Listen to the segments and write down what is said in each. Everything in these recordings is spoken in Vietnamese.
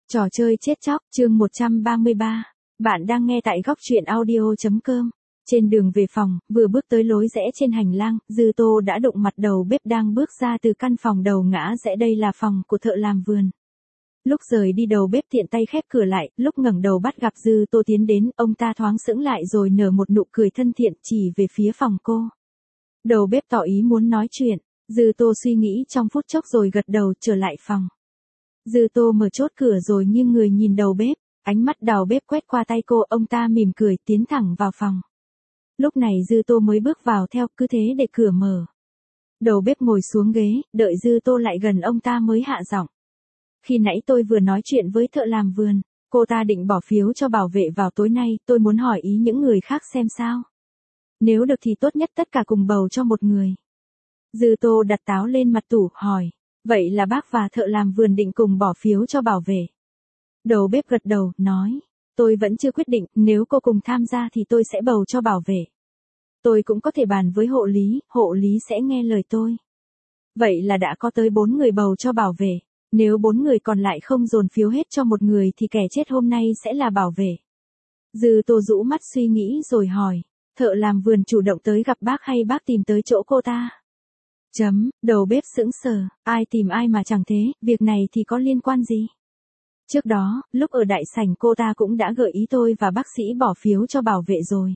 Trò chơi chết chóc, chương 133. Bạn đang nghe tại góc truyện audio.com. Trên đường về phòng, vừa bước tới lối rẽ trên hành lang, Dư Tô đã đụng mặt đầu bếp đang bước ra từ căn phòng đầu ngã rẽ, đây là phòng của thợ làm vườn. Lúc rời đi đầu bếp tiện tay khép cửa lại, lúc ngẩng đầu bắt gặp Dư Tô tiến đến, ông ta thoáng sững lại rồi nở một nụ cười thân thiện chỉ về phía phòng cô. Đầu bếp tỏ ý muốn nói chuyện, Dư Tô suy nghĩ trong phút chốc rồi gật đầu trở lại phòng. Dư Tô mở chốt cửa rồi nghiêng người nhìn đầu bếp, ánh mắt đầu bếp quét qua tay cô, ông ta mỉm cười tiến thẳng vào phòng. Lúc này Dư Tô mới bước vào theo, cứ thế để cửa mở. Đầu bếp ngồi xuống ghế, đợi Dư Tô lại gần ông ta mới hạ giọng. Khi nãy tôi vừa nói chuyện với thợ làm vườn, cô ta định bỏ phiếu cho bảo vệ vào tối nay, tôi muốn hỏi ý những người khác xem sao. Nếu được thì tốt nhất tất cả cùng bầu cho một người. Dư Tô đặt táo lên mặt tủ, hỏi. Vậy là bác và thợ làm vườn định cùng bỏ phiếu cho bảo vệ. Đầu bếp gật đầu, nói. Tôi vẫn chưa quyết định, nếu cô cùng tham gia thì tôi sẽ bầu cho bảo vệ. Tôi cũng có thể bàn với hộ lý sẽ nghe lời tôi. Vậy là đã có tới 4 người bầu cho bảo vệ. Nếu 4 người còn lại không dồn phiếu hết cho một người thì kẻ chết hôm nay sẽ là bảo vệ. Dư Tô rũ mắt suy nghĩ rồi hỏi. Thợ làm vườn chủ động tới gặp bác hay bác tìm tới chỗ cô ta? Đầu bếp sững sờ, ai tìm ai mà chẳng thế, việc này thì có liên quan gì? Trước đó, lúc ở đại sảnh cô ta cũng đã gợi ý tôi và bác sĩ bỏ phiếu cho bảo vệ rồi.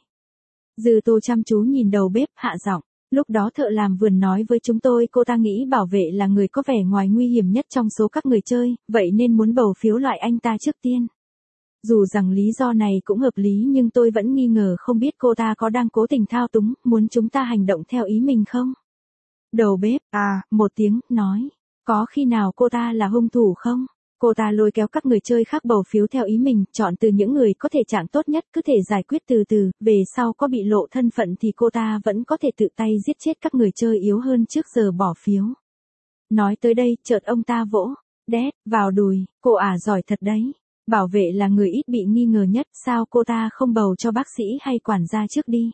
Dư Tô chăm chú nhìn đầu bếp, hạ giọng. Lúc đó thợ làm vườn nói với chúng tôi cô ta nghĩ bảo vệ là người có vẻ ngoài nguy hiểm nhất trong số các người chơi, vậy nên muốn bầu phiếu loại anh ta trước tiên. Dù rằng lý do này cũng hợp lý nhưng tôi vẫn nghi ngờ không biết cô ta có đang cố tình thao túng, muốn chúng ta hành động theo ý mình không? Đầu bếp, một tiếng, nói. Có khi nào cô ta là hung thủ không? Cô ta lôi kéo các người chơi khác bầu phiếu theo ý mình, chọn từ những người có thể trạng tốt nhất, cứ thể giải quyết từ từ, về sau có bị lộ thân phận thì cô ta vẫn có thể tự tay giết chết các người chơi yếu hơn trước giờ bỏ phiếu. Nói tới đây, chợt ông ta vỗ, đét, vào đùi, cô giỏi thật đấy. Bảo vệ là người ít bị nghi ngờ nhất, sao cô ta không bầu cho bác sĩ hay quản gia trước đi?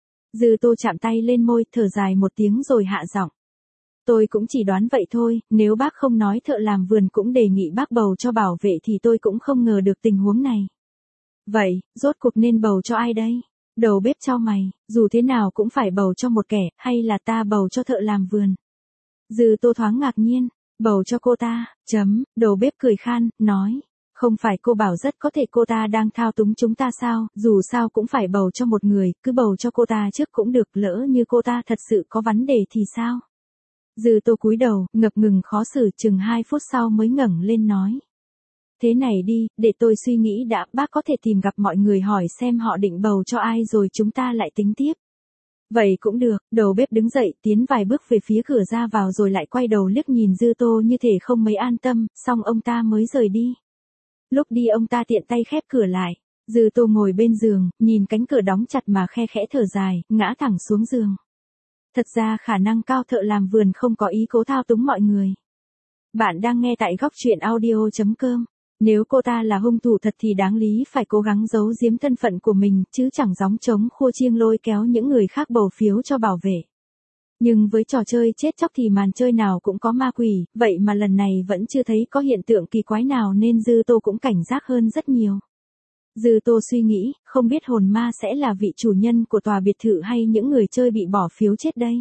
Dư Tô chạm tay lên môi, thở dài một tiếng rồi hạ giọng. Tôi cũng chỉ đoán vậy thôi, nếu bác không nói thợ làm vườn cũng đề nghị bác bầu cho bảo vệ thì tôi cũng không ngờ được tình huống này. Vậy, rốt cuộc nên bầu cho ai đây? Đầu bếp chau mày, dù thế nào cũng phải bầu cho một kẻ, hay là ta bầu cho thợ làm vườn? Dư Tô thoáng ngạc nhiên, bầu cho cô ta, đầu bếp cười khan, nói. Không phải cô bảo rất có thể cô ta đang thao túng chúng ta sao, dù sao cũng phải bầu cho một người, cứ bầu cho cô ta trước cũng được, lỡ như cô ta thật sự có vấn đề thì sao? Dư Tô cúi đầu, ngập ngừng khó xử, chừng 2 phút sau mới ngẩng lên nói. Thế này đi, để tôi suy nghĩ đã, bác có thể tìm gặp mọi người hỏi xem họ định bầu cho ai rồi chúng ta lại tính tiếp. Vậy cũng được, đầu bếp đứng dậy, tiến vài bước về phía cửa ra vào rồi lại quay đầu liếc nhìn Dư Tô như thể không mấy an tâm, xong ông ta mới rời đi. Lúc đi ông ta tiện tay khép cửa lại. Dư Tô ngồi bên giường, nhìn cánh cửa đóng chặt mà khe khẽ thở dài, ngã thẳng xuống giường. Thật ra khả năng cao thợ làm vườn không có ý cố thao túng mọi người. Bạn đang nghe tại góc truyện audio.com. Nếu cô ta là hung thủ thật thì đáng lý phải cố gắng giấu giếm thân phận của mình, chứ chẳng gióng trống khua chiêng lôi kéo những người khác bầu phiếu cho bảo vệ. Nhưng với trò chơi chết chóc thì màn chơi nào cũng có ma quỷ, vậy mà lần này vẫn chưa thấy có hiện tượng kỳ quái nào nên Dư Tô cũng cảnh giác hơn rất nhiều. Dư Tô suy nghĩ, không biết hồn ma sẽ là vị chủ nhân của tòa biệt thự hay những người chơi bị bỏ phiếu chết đây.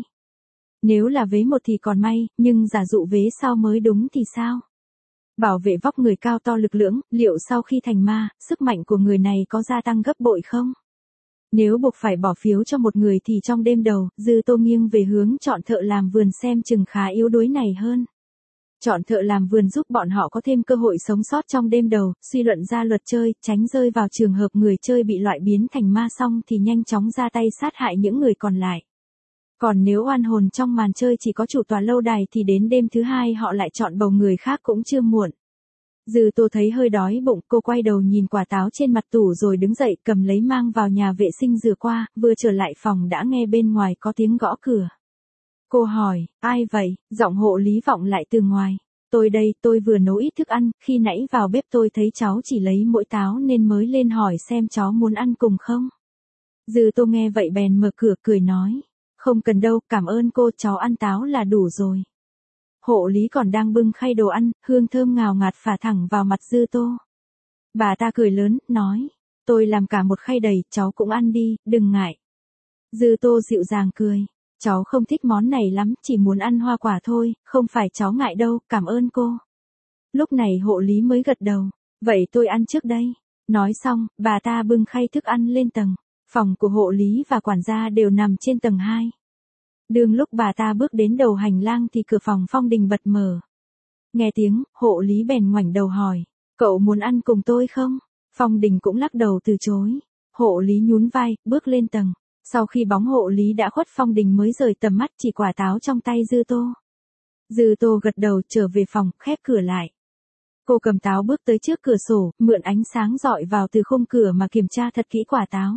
Nếu là vế một thì còn may, nhưng giả dụ vế sau mới đúng thì sao? Bảo vệ vóc người cao to lực lưỡng, liệu sau khi thành ma, sức mạnh của người này có gia tăng gấp bội không? Nếu buộc phải bỏ phiếu cho một người thì trong đêm đầu, Dư Tô nghiêng về hướng chọn thợ làm vườn xem chừng khá yếu đuối này hơn. Chọn thợ làm vườn giúp bọn họ có thêm cơ hội sống sót trong đêm đầu, suy luận ra luật chơi, tránh rơi vào trường hợp người chơi bị loại biến thành ma xong thì nhanh chóng ra tay sát hại những người còn lại. Còn nếu oan hồn trong màn chơi chỉ có chủ tòa lâu đài thì đến đêm thứ 2 họ lại chọn bầu người khác cũng chưa muộn. Dư Tô thấy hơi đói bụng, cô quay đầu nhìn quả táo trên mặt tủ rồi đứng dậy cầm lấy mang vào nhà vệ sinh rửa qua, vừa trở lại phòng đã nghe bên ngoài có tiếng gõ cửa. Cô hỏi, ai vậy? Giọng hộ lý vọng lại từ ngoài. Tôi đây, tôi vừa nấu ít thức ăn, khi nãy vào bếp tôi thấy cháu chỉ lấy mỗi táo nên mới lên hỏi xem cháu muốn ăn cùng không. Dư Tô nghe vậy bèn mở cửa cười nói. Không cần đâu, cảm ơn cô, cháu ăn táo là đủ rồi. Hộ lý còn đang bưng khay đồ ăn, hương thơm ngào ngạt phả thẳng vào mặt Dư Tô. Bà ta cười lớn, nói, tôi làm cả một khay đầy, cháu cũng ăn đi, đừng ngại. Dư Tô dịu dàng cười, cháu không thích món này lắm, chỉ muốn ăn hoa quả thôi, không phải cháu ngại đâu, cảm ơn cô. Lúc này hộ lý mới gật đầu, vậy tôi ăn trước đây. Nói xong, bà ta bưng khay thức ăn lên tầng, phòng của hộ lý và quản gia đều nằm trên tầng 2. Đương lúc bà ta bước đến đầu hành lang thì cửa phòng Phong Đình bật mở. Nghe tiếng, hộ lý bèn ngoảnh đầu hỏi, cậu muốn ăn cùng tôi không? Phong Đình cũng lắc đầu từ chối. Hộ lý nhún vai, bước lên tầng. Sau khi bóng hộ lý đã khuất, Phong Đình mới rời tầm mắt chỉ quả táo trong tay Dư Tô. Dư Tô gật đầu trở về phòng, khép cửa lại. Cô cầm táo bước tới trước cửa sổ, mượn ánh sáng rọi vào từ khung cửa mà kiểm tra thật kỹ quả táo.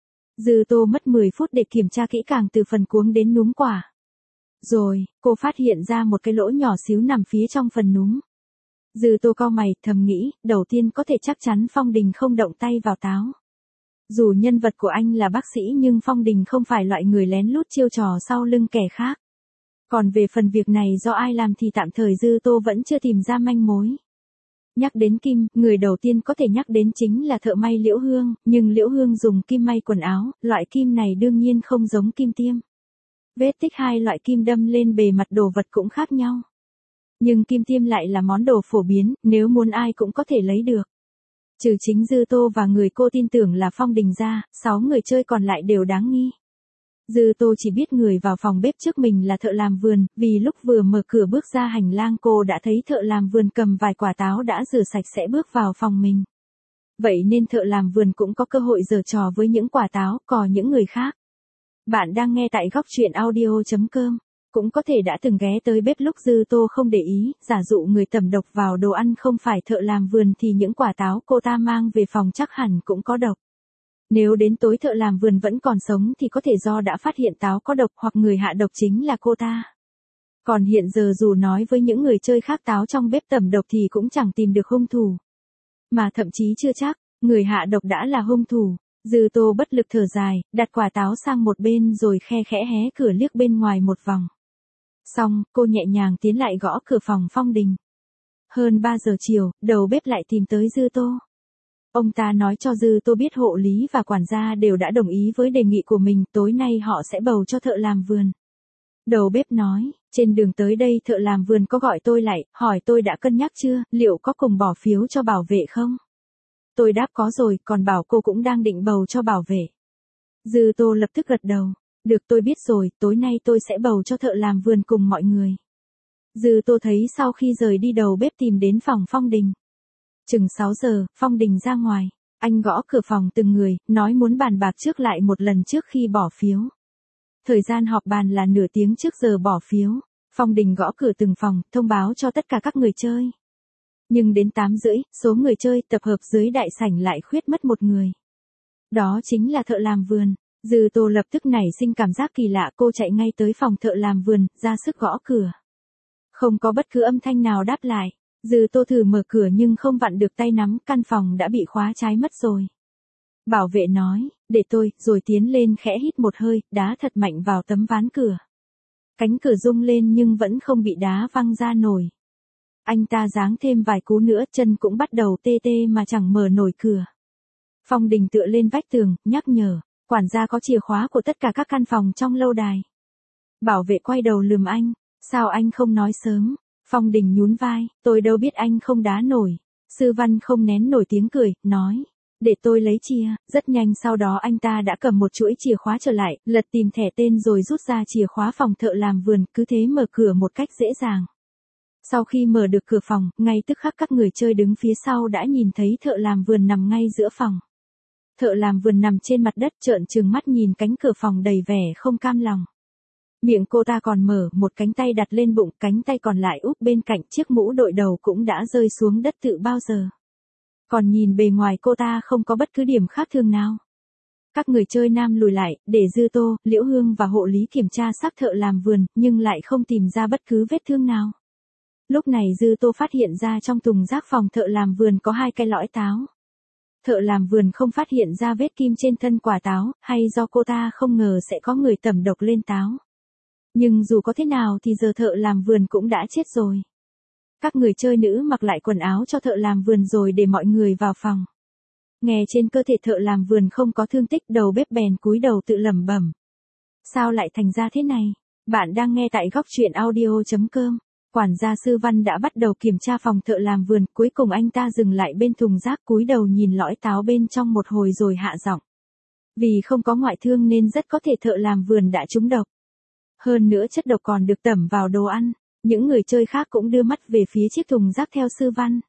Dư Tô mất 10 phút để kiểm tra kỹ càng từ phần cuống đến núm quả. Rồi, cô phát hiện ra một cái lỗ nhỏ xíu nằm phía trong phần núm. Dư Tô cau mày, thầm nghĩ, đầu tiên có thể chắc chắn Phong Đình không động tay vào táo. Dù nhân vật của anh là bác sĩ nhưng Phong Đình không phải loại người lén lút chiêu trò sau lưng kẻ khác. Còn về phần việc này do ai làm thì tạm thời Dư Tô vẫn chưa tìm ra manh mối. Nhắc đến kim, người đầu tiên có thể nhắc đến chính là thợ may Liễu Hương, nhưng Liễu Hương dùng kim may quần áo, loại kim này đương nhiên không giống kim tiêm. Vết tích hai loại kim đâm lên bề mặt đồ vật cũng khác nhau. Nhưng kim tiêm lại là món đồ phổ biến, nếu muốn ai cũng có thể lấy được. Trừ chính Dư Tô và người cô tin tưởng là Phong Đình ra, 6 người chơi còn lại đều đáng nghi. Dư Tô chỉ biết người vào phòng bếp trước mình là thợ làm vườn, vì lúc vừa mở cửa bước ra hành lang cô đã thấy thợ làm vườn cầm vài quả táo đã rửa sạch sẽ bước vào phòng mình. Vậy nên thợ làm vườn cũng có cơ hội giở trò với những quả táo, cò những người khác. Bạn đang nghe tại góc truyện audio.com. Cũng có thể đã từng ghé tới bếp lúc Dư Tô không để ý, giả dụ người tẩm độc vào đồ ăn không phải thợ làm vườn thì những quả táo cô ta mang về phòng chắc hẳn cũng có độc. Nếu đến tối thợ làm vườn vẫn còn sống thì có thể do đã phát hiện táo có độc hoặc người hạ độc chính là cô ta. Còn hiện giờ dù nói với những người chơi khác táo trong bếp tẩm độc thì cũng chẳng tìm được hung thủ. Mà thậm chí chưa chắc, người hạ độc đã là hung thủ. Dư Tô bất lực thở dài, đặt quả táo sang một bên rồi khe khẽ hé cửa liếc bên ngoài một vòng. Xong, cô nhẹ nhàng tiến lại gõ cửa phòng Phong Đình. Hơn 3 giờ chiều, đầu bếp lại tìm tới Dư Tô. Ông ta nói cho Dư Tô biết hộ lý và quản gia đều đã đồng ý với đề nghị của mình, tối nay họ sẽ bầu cho thợ làm vườn. Đầu bếp nói, trên đường tới đây thợ làm vườn có gọi tôi lại, hỏi tôi đã cân nhắc chưa, liệu có cùng bỏ phiếu cho bảo vệ không? Tôi đáp có rồi, còn bảo cô cũng đang định bầu cho bảo vệ. Dư Tô lập tức gật đầu. Được, tôi biết rồi, tối nay tôi sẽ bầu cho thợ làm vườn cùng mọi người. Dư Tô thấy sau khi rời đi đầu bếp tìm đến phòng Phong Đình. Chừng 6 giờ, Phong Đình ra ngoài. Anh gõ cửa phòng từng người, nói muốn bàn bạc trước lại một lần trước khi bỏ phiếu. Thời gian họp bàn là nửa tiếng trước giờ bỏ phiếu. Phong Đình gõ cửa từng phòng, thông báo cho tất cả các người chơi. Nhưng đến 8 rưỡi, số người chơi tập hợp dưới đại sảnh lại khuyết mất một người. Đó chính là thợ làm vườn. Dư Tô lập tức nảy sinh cảm giác kỳ lạ, cô chạy ngay tới phòng thợ làm vườn, ra sức gõ cửa. Không có bất cứ âm thanh nào đáp lại. Dư Tô thử mở cửa nhưng không vặn được tay nắm, căn phòng đã bị khóa trái mất rồi. Bảo vệ nói, để tôi, rồi tiến lên khẽ hít một hơi, đá thật mạnh vào tấm ván cửa. Cánh cửa rung lên nhưng vẫn không bị đá văng ra nổi. Anh ta giáng thêm vài cú nữa, chân cũng bắt đầu tê tê mà chẳng mở nổi cửa. Phong Đình tựa lên vách tường, nhắc nhở, quản gia có chìa khóa của tất cả các căn phòng trong lâu đài. Bảo vệ quay đầu lườm anh, sao anh không nói sớm? Phong Đình nhún vai, tôi đâu biết anh không đá nổi. Sư Văn không nén nổi tiếng cười, nói, để tôi lấy chìa. Rất nhanh sau đó anh ta đã cầm một chuỗi chìa khóa trở lại, lật tìm thẻ tên rồi rút ra chìa khóa phòng thợ làm vườn, cứ thế mở cửa một cách dễ dàng. Sau khi mở được cửa phòng, ngay tức khắc các người chơi đứng phía sau đã nhìn thấy thợ làm vườn nằm ngay giữa phòng. Thợ làm vườn nằm trên mặt đất trợn trừng mắt nhìn cánh cửa phòng đầy vẻ không cam lòng. Miệng cô ta còn mở, một cánh tay đặt lên bụng, cánh tay còn lại úp bên cạnh, chiếc mũ đội đầu cũng đã rơi xuống đất tự bao giờ. Còn nhìn bề ngoài cô ta không có bất cứ điểm khác thường nào. Các người chơi nam lùi lại, để Dư Tô, Liễu Hương và hộ lý kiểm tra xác thợ làm vườn, nhưng lại không tìm ra bất cứ vết thương nào. Lúc này Dư Tô phát hiện ra trong thùng rác phòng thợ làm vườn có 2 cái lõi táo. Thợ làm vườn không phát hiện ra vết kim trên thân quả táo, hay do cô ta không ngờ sẽ có người tẩm độc lên táo. Nhưng dù có thế nào thì giờ thợ làm vườn cũng đã chết rồi. Các người chơi nữ mặc lại quần áo cho thợ làm vườn rồi để mọi người vào phòng. Nghe trên cơ thể thợ làm vườn không có thương tích, đầu bếp bèn cúi đầu tự lẩm bẩm. Sao lại thành ra thế này? Bạn đang nghe tại góc truyện audio.com. Quản gia Sư Văn đã bắt đầu kiểm tra phòng thợ làm vườn, cuối cùng anh ta dừng lại bên thùng rác cúi đầu nhìn lõi táo bên trong một hồi rồi hạ giọng. Vì không có ngoại thương nên rất có thể thợ làm vườn đã trúng độc. Hơn nữa chất độc còn được tẩm vào đồ ăn. Những người chơi khác cũng đưa mắt về phía chiếc thùng rác theo Sư Văn.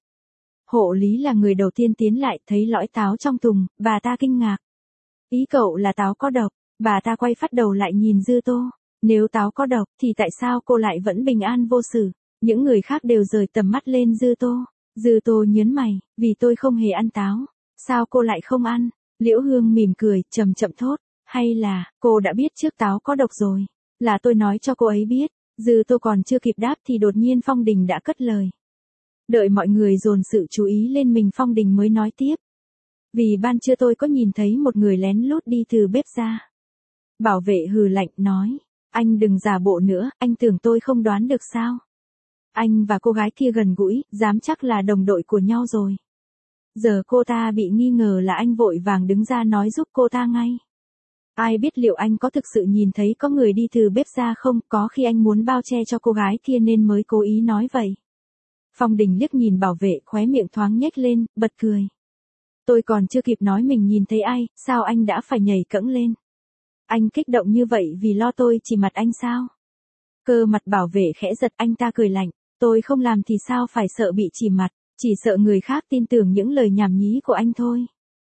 Hộ lý là người đầu tiên tiến lại, thấy lõi táo trong thùng, bà ta kinh ngạc. Ý cậu là táo có độc? Bà ta quay phát đầu lại nhìn Dư Tô. Nếu táo có độc thì tại sao cô lại vẫn bình an vô sự? Những người khác đều rời tầm mắt lên Dư Tô. Dư Tô nhớn mày, vì tôi không hề ăn táo. Sao cô lại không ăn? Liễu Hương mỉm cười, chậm chậm thốt. Hay là, cô đã biết trước táo có độc rồi? Là tôi nói cho cô ấy biết. Dư Tô còn chưa kịp đáp thì đột nhiên Phong Đình đã cất lời. Đợi mọi người dồn sự chú ý lên mình, Phong Đình mới nói tiếp. Vì ban trưa tôi có nhìn thấy một người lén lút đi từ bếp ra. Bảo vệ hừ lạnh nói. Anh đừng giả bộ nữa, anh tưởng tôi không đoán được sao? Anh và cô gái kia gần gũi, dám chắc là đồng đội của nhau rồi. Giờ cô ta bị nghi ngờ là anh vội vàng đứng ra nói giúp cô ta ngay. Ai biết liệu anh có thực sự nhìn thấy có người đi từ bếp ra không, có khi anh muốn bao che cho cô gái kia nên mới cố ý nói vậy. Phong Đình liếc nhìn bảo vệ, khóe miệng thoáng nhếch lên, bật cười. Tôi còn chưa kịp nói mình nhìn thấy ai, sao anh đã phải nhảy cẫng lên? Anh kích động như vậy vì lo tôi chỉ mặt anh sao? Cơ mặt bảo vệ khẽ giật, anh ta cười lạnh. Tôi không làm thì sao phải sợ bị chỉ mặt, chỉ sợ người khác tin tưởng những lời nhảm nhí của anh thôi.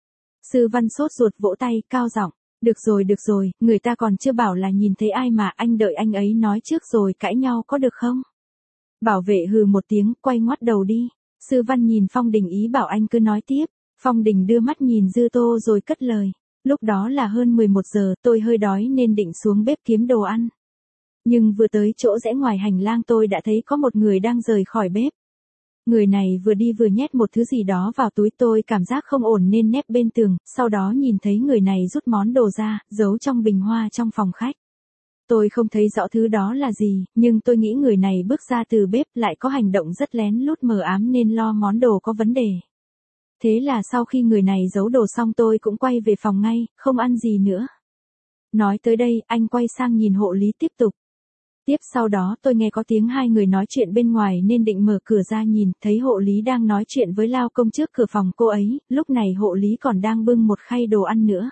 Sư Văn sốt ruột vỗ tay, cao giọng. Được rồi, người ta còn chưa bảo là nhìn thấy ai mà, anh đợi anh ấy nói trước rồi cãi nhau có được không? Bảo vệ hừ một tiếng, quay ngoắt đầu đi. Sư Văn nhìn Phong Đình ý bảo anh cứ nói tiếp. Phong Đình đưa mắt nhìn Dư Tô rồi cất lời. Lúc đó là hơn 11 giờ, tôi hơi đói nên định xuống bếp kiếm đồ ăn. Nhưng vừa tới chỗ rẽ ngoài hành lang tôi đã thấy có một người đang rời khỏi bếp. Người này vừa đi vừa nhét một thứ gì đó vào túi, tôi cảm giác không ổn nên nép bên tường, sau đó nhìn thấy người này rút món đồ ra, giấu trong bình hoa trong phòng khách. Tôi không thấy rõ thứ đó là gì, nhưng tôi nghĩ người này bước ra từ bếp lại có hành động rất lén lút mờ ám nên lo món đồ có vấn đề. Thế là sau khi người này giấu đồ xong tôi cũng quay về phòng ngay, không ăn gì nữa. Nói tới đây, anh quay sang nhìn hộ lý tiếp tục. Tiếp sau đó tôi nghe có tiếng hai người nói chuyện bên ngoài nên định mở cửa ra nhìn, thấy hộ lý đang nói chuyện với lao công trước cửa phòng cô ấy, lúc này hộ lý còn đang bưng một khay đồ ăn nữa.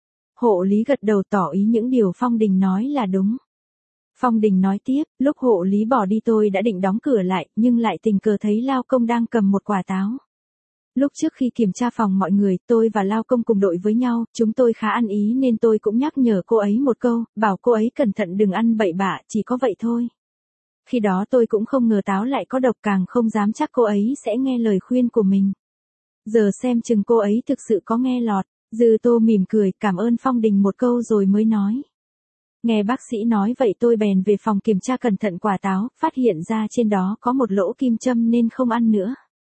Hộ lý gật đầu tỏ ý những điều Phong Đình nói là đúng. Phong Đình nói tiếp, lúc hộ lý bỏ đi tôi đã định đóng cửa lại, nhưng lại tình cờ thấy lao công đang cầm một quả táo. Lúc trước khi kiểm tra phòng mọi người, tôi và lao công cùng đội với nhau, chúng tôi khá ăn ý nên tôi cũng nhắc nhở cô ấy một câu, bảo cô ấy cẩn thận đừng ăn bậy bạ, chỉ có vậy thôi. Khi đó tôi cũng không ngờ táo lại có độc, càng không dám chắc cô ấy sẽ nghe lời khuyên của mình. Giờ xem chừng cô ấy thực sự có nghe lọt. Dư Tô mỉm cười, cảm ơn Phong Đình một câu rồi mới nói. Nghe bác sĩ nói vậy tôi bèn về phòng kiểm tra cẩn thận quả táo, phát hiện ra trên đó có một lỗ kim châm nên không ăn nữa.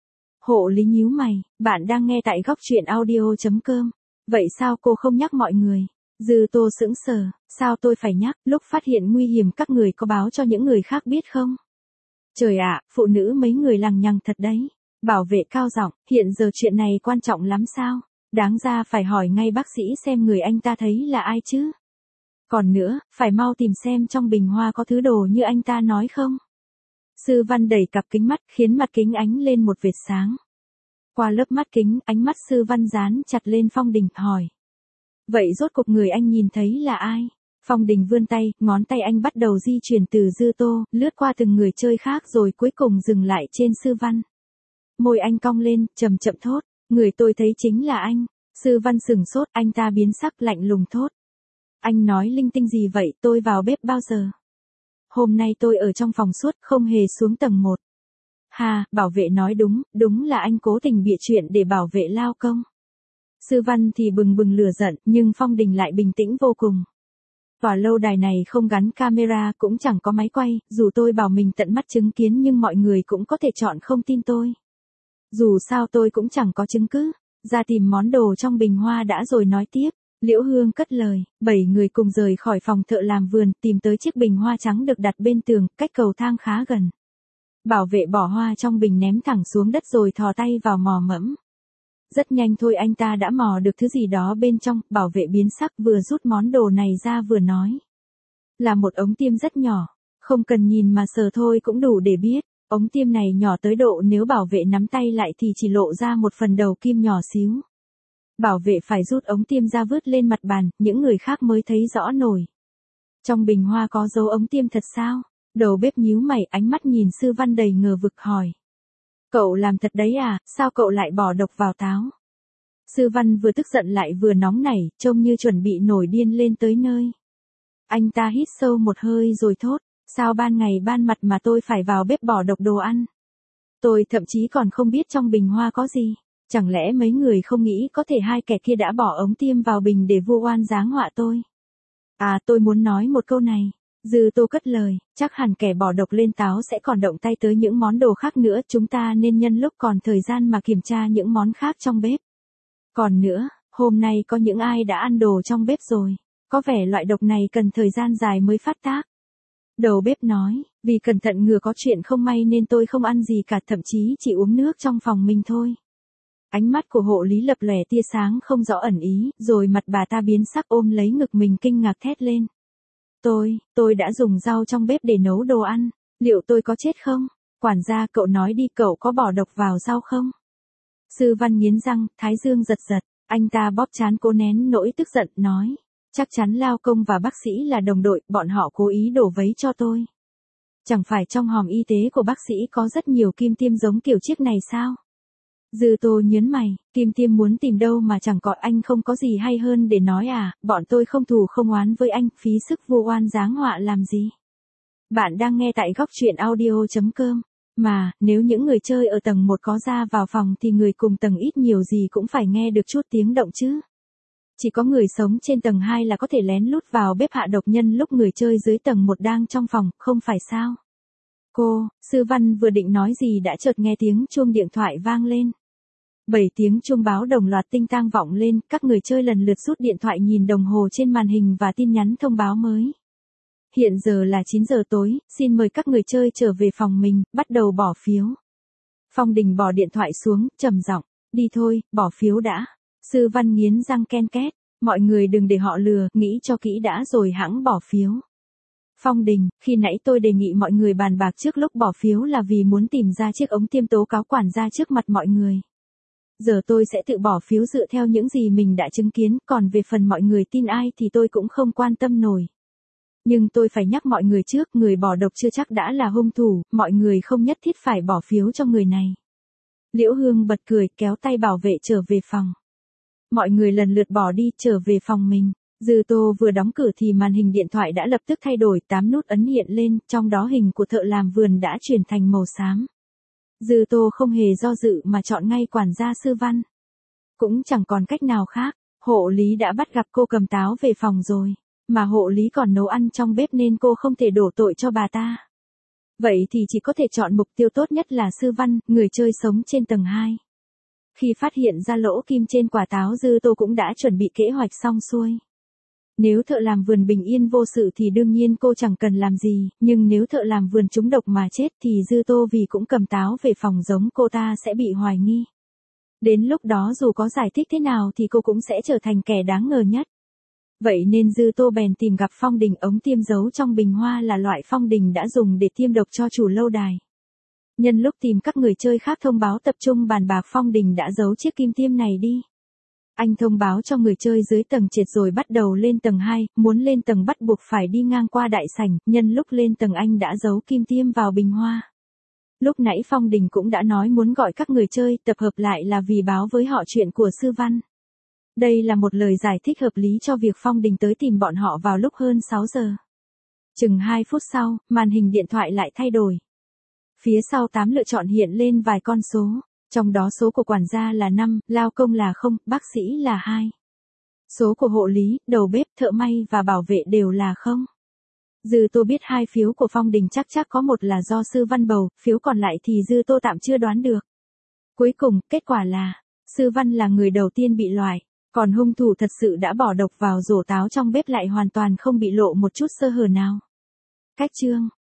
Hộ lý nhíu mày, bạn đang nghe tại góc truyện audio.com. Vậy sao cô không nhắc mọi người? Dư Tô sững sờ, sao tôi phải nhắc, lúc phát hiện nguy hiểm các người có báo cho những người khác biết không? Trời ạ, phụ nữ mấy người lằng nhằng thật đấy. Bảo vệ cao giọng, hiện giờ chuyện này quan trọng lắm sao? Đáng ra phải hỏi ngay bác sĩ xem người anh ta thấy là ai chứ. Còn nữa, phải mau tìm xem trong bình hoa có thứ đồ như anh ta nói không. Sư Văn đẩy cặp kính mắt khiến mặt kính ánh lên một vệt sáng. Qua lớp mắt kính, ánh mắt Sư Văn dán chặt lên Phong Đình, hỏi. Vậy rốt cuộc người anh nhìn thấy là ai? Phong Đình vươn tay, ngón tay anh bắt đầu di chuyển từ Dư Tô, lướt qua từng người chơi khác rồi cuối cùng dừng lại trên Sư Văn. Môi anh cong lên, chậm chậm thốt. Người tôi thấy chính là anh. Sư Văn sửng sốt, anh ta biến sắc lạnh lùng thốt. Anh nói linh tinh gì vậy, tôi vào bếp bao giờ? Hôm nay tôi ở trong phòng suốt, không hề xuống tầng 1. Hà, bảo vệ nói đúng, đúng là anh cố tình bịa chuyện để bảo vệ lao công. Sư Văn thì bừng bừng lửa giận, nhưng Phong Đình lại bình tĩnh vô cùng. Tòa lâu đài này không gắn camera cũng chẳng có máy quay, dù tôi bảo mình tận mắt chứng kiến nhưng mọi người cũng có thể chọn không tin tôi. Dù sao tôi cũng chẳng có chứng cứ, ra tìm món đồ trong bình hoa đã rồi nói tiếp. Liễu Hương cất lời, 7 người cùng rời khỏi phòng thợ làm vườn, tìm tới chiếc bình hoa trắng được đặt bên tường, cách cầu thang khá gần. Bảo vệ bỏ hoa trong bình ném thẳng xuống đất rồi thò tay vào mò mẫm. Rất nhanh thôi anh ta đã mò được thứ gì đó bên trong, bảo vệ biến sắc vừa rút món đồ này ra vừa nói. Là một ống tiêm rất nhỏ, không cần nhìn mà sờ thôi cũng đủ để biết, ống tiêm này nhỏ tới độ nếu bảo vệ nắm tay lại thì chỉ lộ ra một phần đầu kim nhỏ xíu. Bảo vệ phải rút ống tiêm ra vứt lên mặt bàn, những người khác mới thấy rõ nổi. Trong bình hoa có dấu ống tiêm thật sao? Đầu bếp nhíu mày, ánh mắt nhìn Sư Văn đầy ngờ vực hỏi. Cậu làm thật đấy à, sao cậu lại bỏ độc vào táo? Sư Văn vừa tức giận lại vừa nóng nảy, trông như chuẩn bị nổi điên lên tới nơi. Anh ta hít sâu một hơi rồi thốt, sao ban ngày ban mặt mà tôi phải vào bếp bỏ độc đồ ăn? Tôi thậm chí còn không biết trong bình hoa có gì. Chẳng lẽ mấy người không nghĩ có thể hai kẻ kia đã bỏ ống tiêm vào bình để vu oan giáng họa tôi? À, tôi muốn nói một câu này. Dư Tô cất lời, chắc hẳn kẻ bỏ độc lên táo sẽ còn động tay tới những món đồ khác nữa, chúng ta nên nhân lúc còn thời gian mà kiểm tra những món khác trong bếp. Còn nữa, hôm nay có những ai đã ăn đồ trong bếp rồi, có vẻ loại độc này cần thời gian dài mới phát tác. Đầu bếp nói, vì cẩn thận ngừa có chuyện không may nên tôi không ăn gì cả, thậm chí chỉ uống nước trong phòng mình thôi. Ánh mắt của hộ lý lập lòe tia sáng không rõ ẩn ý, rồi mặt bà ta biến sắc ôm lấy ngực mình kinh ngạc thét lên. Tôi đã dùng rau trong bếp để nấu đồ ăn, liệu tôi có chết không? Quản gia cậu nói đi, cậu có bỏ độc vào rau không? Sư Văn nghiến răng, thái dương giật giật, anh ta bóp trán cố nén nỗi tức giận, nói. Chắc chắn Lao Công và bác sĩ là đồng đội, bọn họ cố ý đổ vấy cho tôi. Chẳng phải trong hòm y tế của bác sĩ có rất nhiều kim tiêm giống kiểu chiếc này sao? Dư Tô nhớn mày, kim tiêm muốn tìm đâu mà chẳng có, anh không có gì hay hơn để nói à, bọn tôi không thù không oán với anh, phí sức vu oan giáng họa làm gì. Bạn đang nghe tại góc truyện audio.com, mà, nếu những người chơi ở tầng 1 có ra vào phòng thì người cùng tầng ít nhiều gì cũng phải nghe được chút tiếng động chứ. Chỉ có người sống trên tầng 2 là có thể lén lút vào bếp hạ độc nhân lúc người chơi dưới tầng 1 đang trong phòng, không phải sao? Sư Văn vừa định nói gì đã chợt nghe tiếng chuông điện thoại vang lên. 7 tiếng chuông báo đồng loạt tinh tang vọng lên, các người chơi lần lượt rút điện thoại nhìn đồng hồ trên màn hình và tin nhắn thông báo mới. Hiện giờ là 9 giờ tối, xin mời các người chơi trở về phòng mình, bắt đầu bỏ phiếu. Phong Đình bỏ điện thoại xuống, trầm giọng, đi thôi, bỏ phiếu đã. Sư Văn nghiến răng ken két, mọi người đừng để họ lừa, nghĩ cho kỹ đã rồi hẵng bỏ phiếu. Phong Đình, khi nãy tôi đề nghị mọi người bàn bạc trước lúc bỏ phiếu là vì muốn tìm ra chiếc ống tiêm tố cáo quản gia trước mặt mọi người. Giờ tôi sẽ tự bỏ phiếu dựa theo những gì mình đã chứng kiến, còn về phần mọi người tin ai thì tôi cũng không quan tâm nổi. Nhưng tôi phải nhắc mọi người trước, người bỏ độc chưa chắc đã là hung thủ, mọi người không nhất thiết phải bỏ phiếu cho người này. Liễu Hương bật cười, kéo tay bảo vệ trở về phòng. Mọi người lần lượt bỏ đi, trở về phòng mình. Dư Tô vừa đóng cửa thì màn hình điện thoại đã lập tức thay đổi, 8 nút ấn hiện lên, trong đó hình của thợ làm vườn đã chuyển thành màu xám. Dư Tô không hề do dự mà chọn ngay quản gia Sư Văn. Cũng chẳng còn cách nào khác, hộ lý đã bắt gặp cô cầm táo về phòng rồi, mà hộ lý còn nấu ăn trong bếp nên cô không thể đổ tội cho bà ta. Vậy thì chỉ có thể chọn mục tiêu tốt nhất là Sư Văn, người chơi sống trên tầng 2. Khi phát hiện ra lỗ kim trên quả táo, Dư Tô cũng đã chuẩn bị kế hoạch xong xuôi. Nếu thợ làm vườn bình yên vô sự thì đương nhiên cô chẳng cần làm gì, nhưng nếu thợ làm vườn trúng độc mà chết thì Dư Tô vì cũng cầm táo về phòng giống cô ta sẽ bị hoài nghi. Đến lúc đó dù có giải thích thế nào thì cô cũng sẽ trở thành kẻ đáng ngờ nhất. Vậy nên Dư Tô bèn tìm gặp Phong Đình, ống tiêm giấu trong bình hoa là loại Phong Đình đã dùng để tiêm độc cho chủ lâu đài. Nhân lúc tìm các người chơi khác thông báo tập trung bàn bạc, Phong Đình đã giấu chiếc kim tiêm này đi. Anh thông báo cho người chơi dưới tầng trệt rồi bắt đầu lên tầng 2, muốn lên tầng bắt buộc phải đi ngang qua đại sảnh, nhân lúc lên tầng anh đã giấu kim tiêm vào bình hoa. Lúc nãy Phong Đình cũng đã nói muốn gọi các người chơi tập hợp lại là vì báo với họ chuyện của Sư Văn. Đây là một lời giải thích hợp lý cho việc Phong Đình tới tìm bọn họ vào lúc hơn 6 giờ. Chừng 2 phút sau, màn hình điện thoại lại thay đổi. Phía sau 8 lựa chọn hiện lên vài con số. Trong đó số của quản gia là 5, Lao Công là 0, bác sĩ là 2. Số của hộ lý, đầu bếp, thợ may và bảo vệ đều là 0. Dư Tô biết 2 phiếu của Phong Đình chắc có một là do Sư Văn bầu, phiếu còn lại thì Dư Tô tạm chưa đoán được. Cuối cùng, kết quả là, Sư Văn là người đầu tiên bị loại, còn hung thủ thật sự đã bỏ độc vào rổ táo trong bếp lại hoàn toàn không bị lộ một chút sơ hở nào. Cách chương